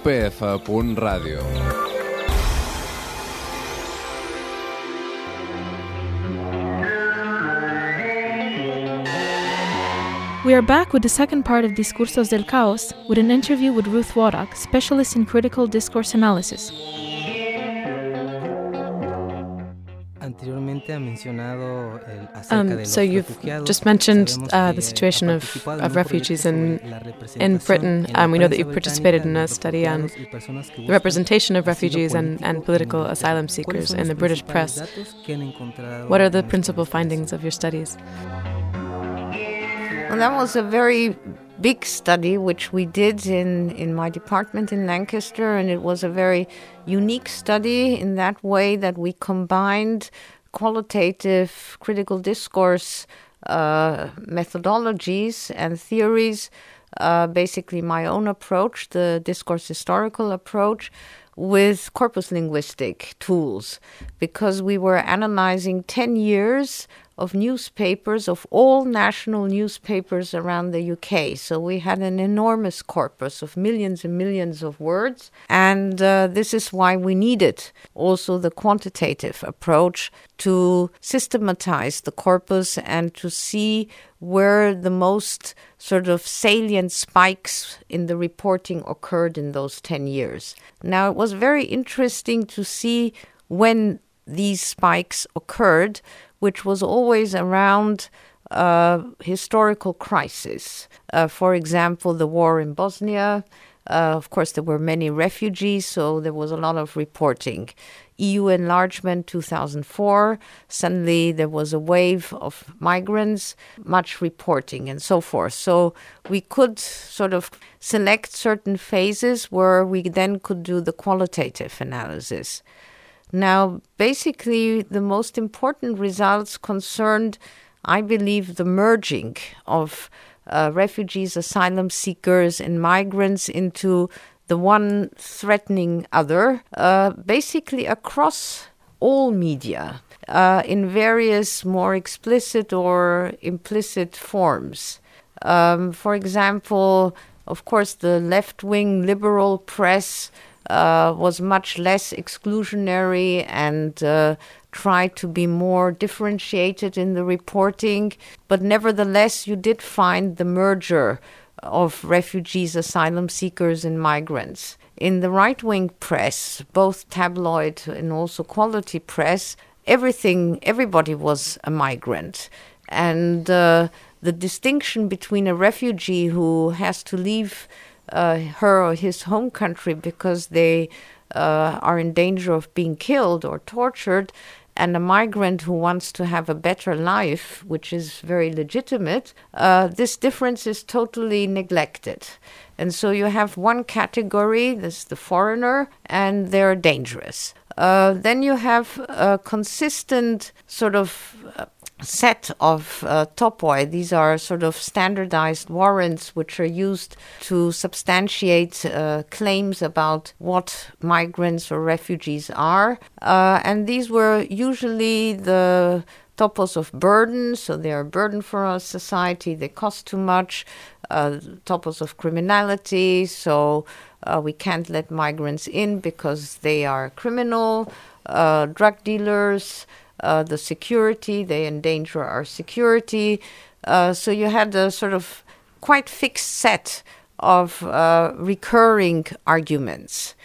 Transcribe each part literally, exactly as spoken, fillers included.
p f punt radio. We are back with the second part of Discursos del Caos with an interview with Ruth Wodak, specialist in critical discourse analysis. Um, so you've just mentioned uh, the situation of, of refugees in, in Britain. Um, we know that you've participated in a study on the representation of refugees and, and political asylum seekers in the British press. What are the principal findings of your studies? Well, that was a very big study which we did in, in my department in Lancaster, and it was a very unique study in that way that we combined qualitative critical discourse uh, methodologies and theories, uh, basically my own approach, the discourse historical approach, with corpus linguistic tools, because we were analyzing ten years of newspapers, of all national newspapers around the U K. So we had an enormous corpus of millions and millions of words. And uh, this is why we needed also the quantitative approach to systematize the corpus and to see where the most sort of salient spikes in the reporting occurred in those ten years. Now, it was very interesting to see when these spikes occurred, which was always around uh, historical crisis. Uh, for example, the war in Bosnia. Uh, of course, there were many refugees, so there was a lot of reporting. E U enlargement, two thousand four. Suddenly, there was a wave of migrants, much reporting, and so forth. So we could sort of select certain phases where we then could do the qualitative analysis. Now, basically, the most important results concerned, I believe, the merging of uh, refugees, asylum seekers, and migrants into the one threatening other, uh, basically across all media, uh, in various more explicit or implicit forms. Um, for example, of course, the left-wing liberal press Uh, was much less exclusionary and uh, tried to be more differentiated in the reporting. But nevertheless, you did find the merger of refugees, asylum seekers, and migrants. In the right-wing press, both tabloid and also quality press, everything, everybody was a migrant. And uh, the distinction between a refugee who has to leave Uh, her or his home country because they uh, are in danger of being killed or tortured, and a migrant who wants to have a better life, which is very legitimate, uh, this difference is totally neglected. And so you have one category, this is the foreigner, and they're dangerous. Uh, then you have a consistent sort of uh, set of uh, topoi. These are sort of standardized warrants which are used to substantiate uh, claims about what migrants or refugees are. Uh, and these were usually the topos of burden, so they are a burden for our society, they cost too much. Uh, topos of criminality, so uh, we can't let migrants in because they are criminal. Uh, drug dealers, Uh, the security, they endanger our security. Uh, so you had a sort of quite fixed set of uh, recurring arguments.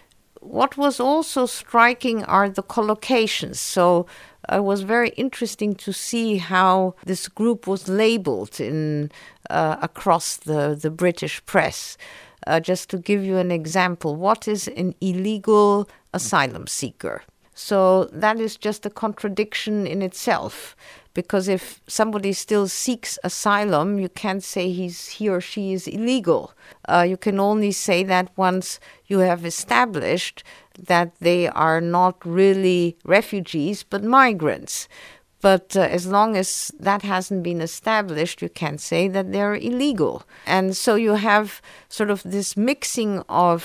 What was also striking are the collocations. So it was very interesting to see how this group was labeled in uh, across the, the British press. Uh, just to give you an example, what is an illegal asylum seeker? So that is just a contradiction in itself, because if somebody still seeks asylum, you can't say he's he or she is illegal. Uh, you can only say that once you have established that they are not really refugees, but migrants. But uh, as long as that hasn't been established, you can't say that they're illegal. And so you have sort of this mixing of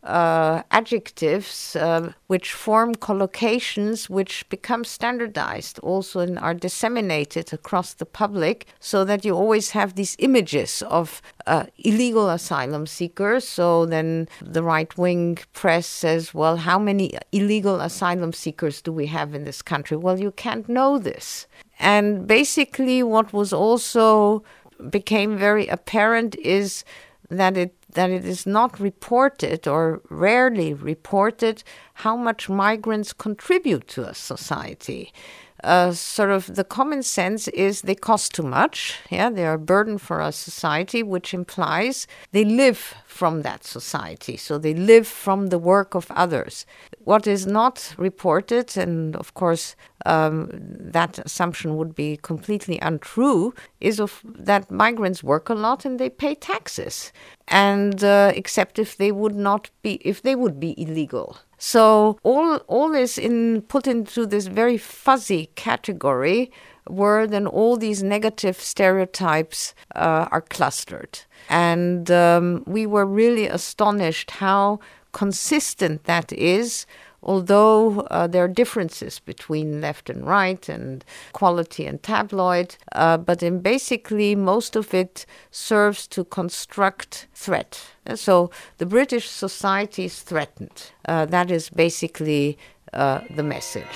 uh, adjectives uh, which form collocations which become standardized also and are disseminated across the public, so that you always have these images of uh, illegal asylum seekers. So then the right-wing press says, well, how many illegal asylum seekers do we have in this country? Well, you can't know this. And basically what was also became very apparent is that it that it is not reported or rarely reported how much migrants contribute to a society. Uh, sort of the common sense is they cost too much. Yeah, they are a burden for our society, which implies they live from that society. So they live from the work of others. What is not reported, and of course um, that assumption would be completely untrue, is of that migrants work a lot and they pay taxes, and uh, except if they would not be, if they would be illegal. So all all is in put into this very fuzzy category where then all these negative stereotypes uh, are clustered. And um, we were really astonished how consistent that is, although uh, there are differences between left and right and Quality and Tabloid, uh, but in basically most of it serves to construct threat. So the British society is threatened. Uh, that is basically uh, the message.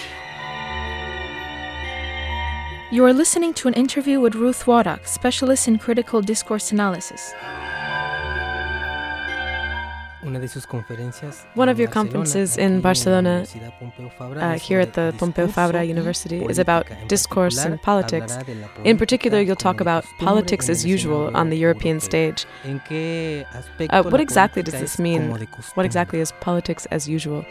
You are listening to an interview with Ruth Wodak, specialist in critical discourse analysis. One of your conferences in Barcelona, uh, here at the Pompeu Fabra University, is about discourse and politics. In particular, you'll talk about politics as usual on the European stage. Uh, what exactly does this mean? What exactly is politics as usual?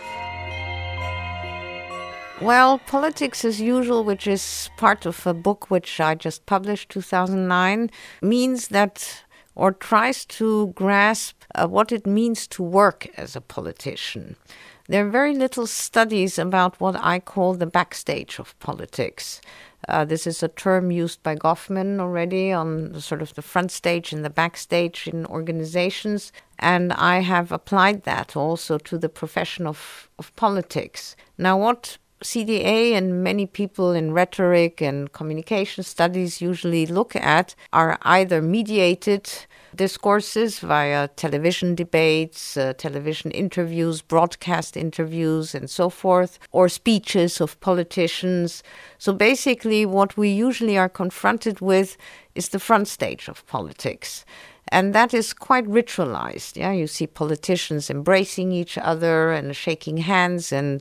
Well, Politics as Usual, which is part of a book which I just published, two thousand nine, means that, or tries to grasp uh, what it means to work as a politician. There are very little studies about what I call the backstage of politics. Uh, this is a term used by Goffman already on the, sort of the front stage and the backstage in organizations, and I have applied that also to the profession of, of politics. Now, what C D A and many people in rhetoric and communication studies usually look at are either mediated discourses via television debates, uh, television interviews, broadcast interviews, and so forth, or speeches of politicians. So basically what we usually are confronted with is the front stage of politics. And that is quite ritualized. Yeah, you see politicians embracing each other and shaking hands and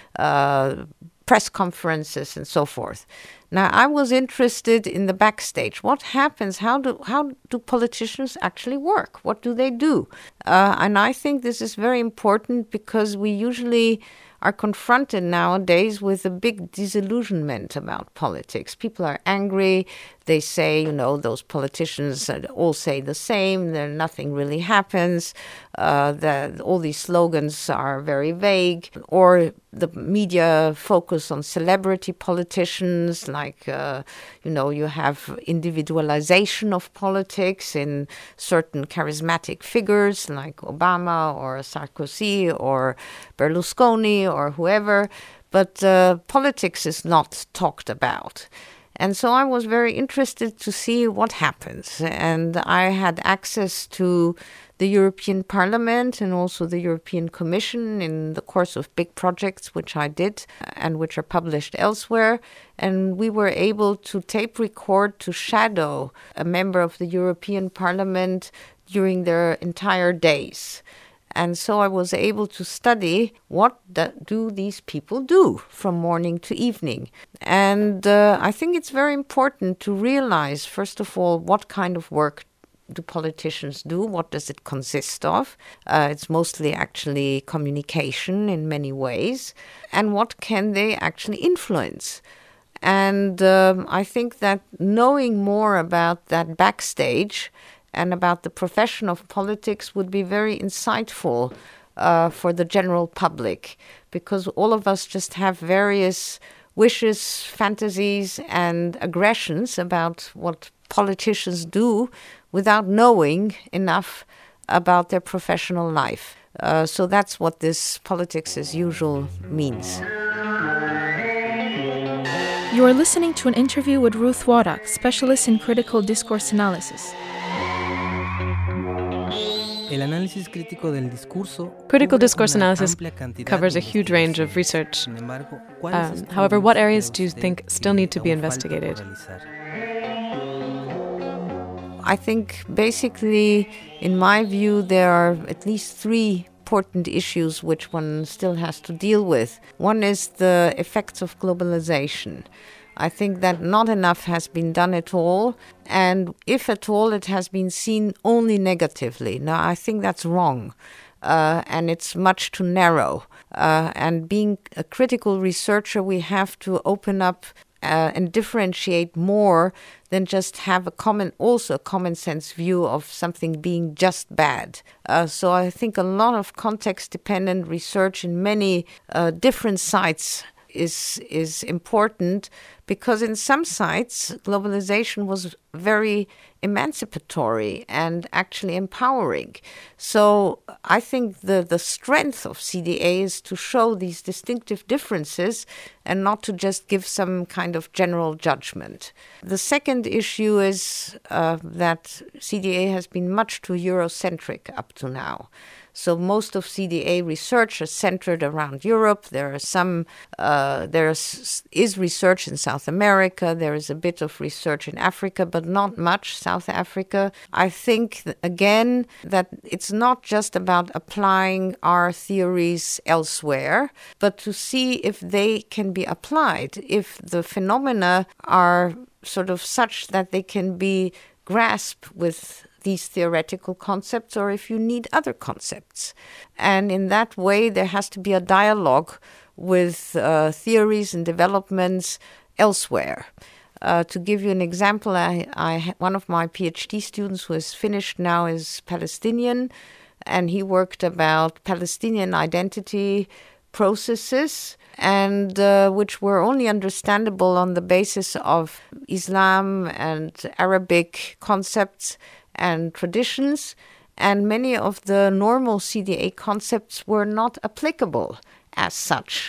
uh, press conferences and so forth. Now, I was interested in the backstage. What happens? How do how do politicians actually work? What do they do? Uh, and I think this is very important because we usually are confronted nowadays with a big disillusionment about politics. People are angry. They say, you know, those politicians all say the same. There, nothing really happens. Uh, the, all these slogans are very vague. Or the media focus on celebrity politicians, like, uh, you know, you have individualization of politics in certain charismatic figures like Obama or Sarkozy or Berlusconi or whoever. But uh, politics is not talked about. And so I was very interested to see what happens. And I had access to the European Parliament and also the European Commission in the course of big projects which I did and which are published elsewhere. And we were able to tape record to shadow a member of the European Parliament during their entire days. And so I was able to study what do these people do from morning to evening. And uh, I think it's very important to realize, first of all, what kind of work do politicians do? What does it consist of? Uh, it's mostly actually communication in many ways. And what can they actually influence? And um, I think that knowing more about that backstage and about the profession of politics would be very insightful uh, for the general public, because all of us just have various wishes, fantasies, and aggressions about what politicians do without knowing enough about their professional life. Uh, so that's what this politics as usual means. You are listening to an interview with Ruth Wodak, specialist in critical discourse analysis. Critical discourse analysis covers a huge range of research. Um, however, what areas do you think still need to be investigated? I think basically, in my view, there are at least three important issues which one still has to deal with. One is the effects of globalization. I think that not enough has been done at all, and if at all, it has been seen only negatively. Now, I think that's wrong, uh, and it's much too narrow. Uh, and being a critical researcher, we have to open up uh, and differentiate more than just have a common, also a common sense view of something being just bad. Uh, so I think a lot of context-dependent research in many uh, different sites is is important, because in some sites globalization was very emancipatory and actually empowering. So I think the, the strength of C D A is to show these distinctive differences and not to just give some kind of general judgment. The second issue is uh, that C D A has been much too Eurocentric up to now. So most of C D A research is centered around Europe. There are some, uh, there is, is research in South America. There is a bit of research in Africa, but not much South Africa. I think, again, that it's not just about applying our theories elsewhere, but to see if they can be applied, if the phenomena are sort of such that they can be grasped with these theoretical concepts, or if you need other concepts. And in that way, there has to be a dialogue with uh, theories and developments elsewhere. Uh, to give you an example, I, I one of my PhD students who is finished now is Palestinian, and he worked about Palestinian identity processes, and uh, which were only understandable on the basis of Islam and Arabic concepts and traditions, and many of the normal C D A concepts were not applicable as such.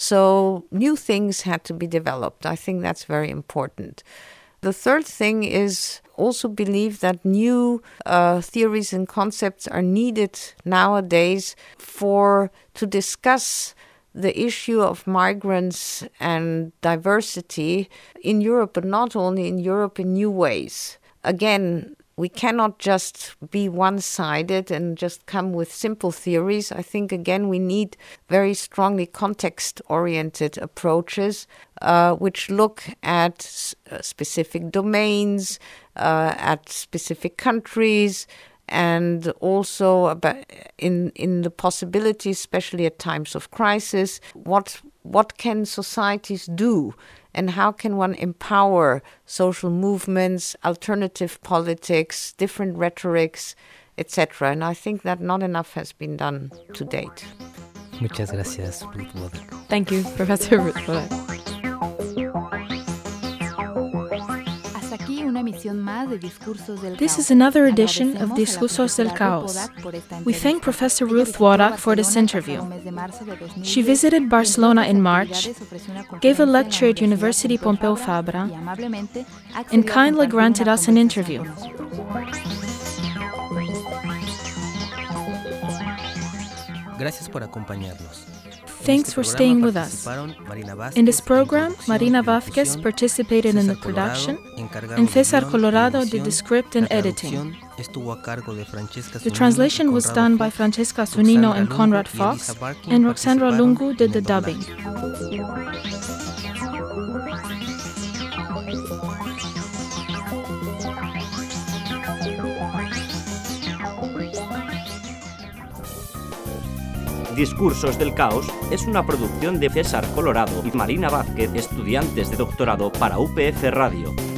So new things had to be developed. I think that's very important. The third thing is also believe that new uh, theories and concepts are needed nowadays for to discuss the issue of migrants and diversity in Europe, but not only in Europe, in new ways. Again, we cannot just be one-sided and just come with simple theories. I think, again, we need very strongly context-oriented approaches uh, which look at s- uh, specific domains, uh, at specific countries, and also about in, in the possibility, especially at times of crisis, what what can societies do? And how can one empower social movements, alternative politics, different rhetorics, et cetera? And I think that not enough has been done to date. Muchas gracias, Ruth Wodak. Thank you, Professor Ruth Wodak. This is another edition of Discursos del Caos. We thank Professor Ruth Wodak for this interview. She visited Barcelona in March, gave a lecture at University Pompeu Fabra, and kindly granted us an interview. Gracias por acompañarnos. Thanks for staying with us. In this program, Marina Vázquez participated in the production, and César Colorado did the script and editing. The translation was done by Francesca Zunino and Conrad Fox, and Roxandra Lungu did the dubbing. Discursos del Caos es una producción de César Colorado y Marina Vázquez, estudiantes de doctorado para U P F Radio.